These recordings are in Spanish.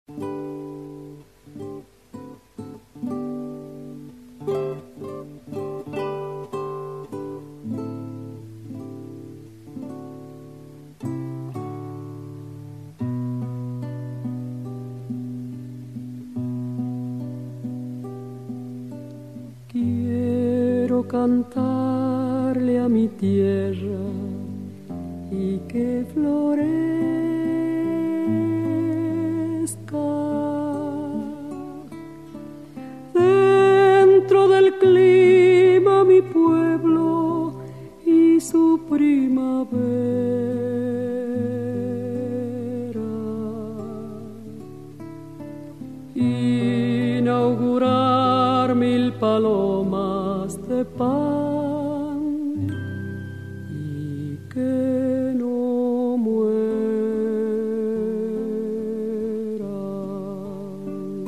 Quiero cantarle a mi tierra y que florezca dentro del clima mi pueblo y su primavera, inaugurar 1000 palomas de pan y que no mueran.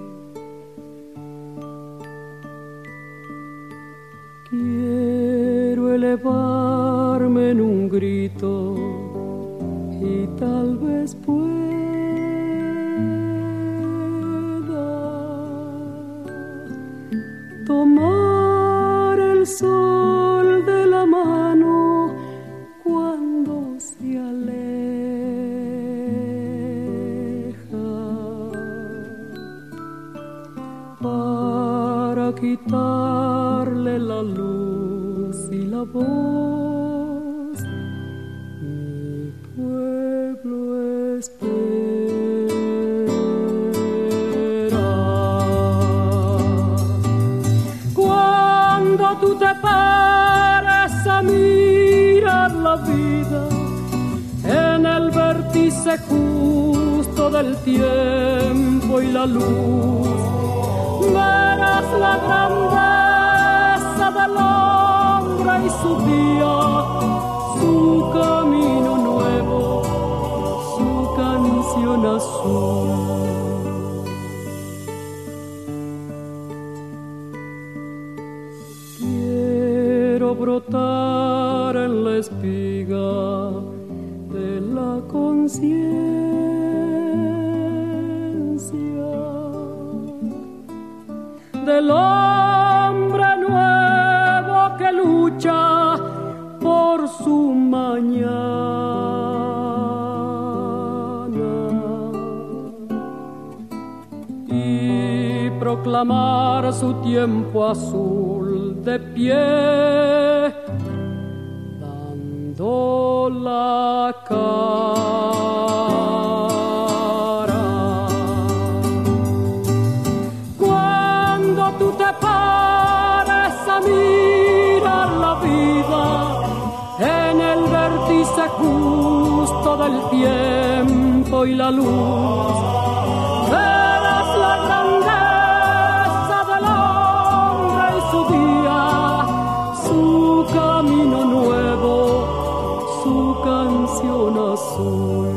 Quiero elevarme en un grito y tal vez pueda tomar el sol de la mano cuando se aleja, para quitarle la luz y la voz. Mi pueblo espera. Cuando tú te pares a mirar la vida en el vértice justo del tiempo y la luz, verás la grandeza del hombre y su día, su camino nuevo, su canción azul. Quiero brotar en la espiga de la conciencia del hombre nuevo que lucha por su mañana y proclamar su tiempo azul de pie, dando la cara. Cuando tú te pares a mirar la vida en el vértice justo del tiempo y la luz, verás la grandeza del hombre y su día, su camino nuevo, su canción azul.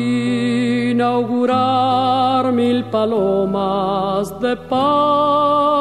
Inaugurar 1000 palomas de pan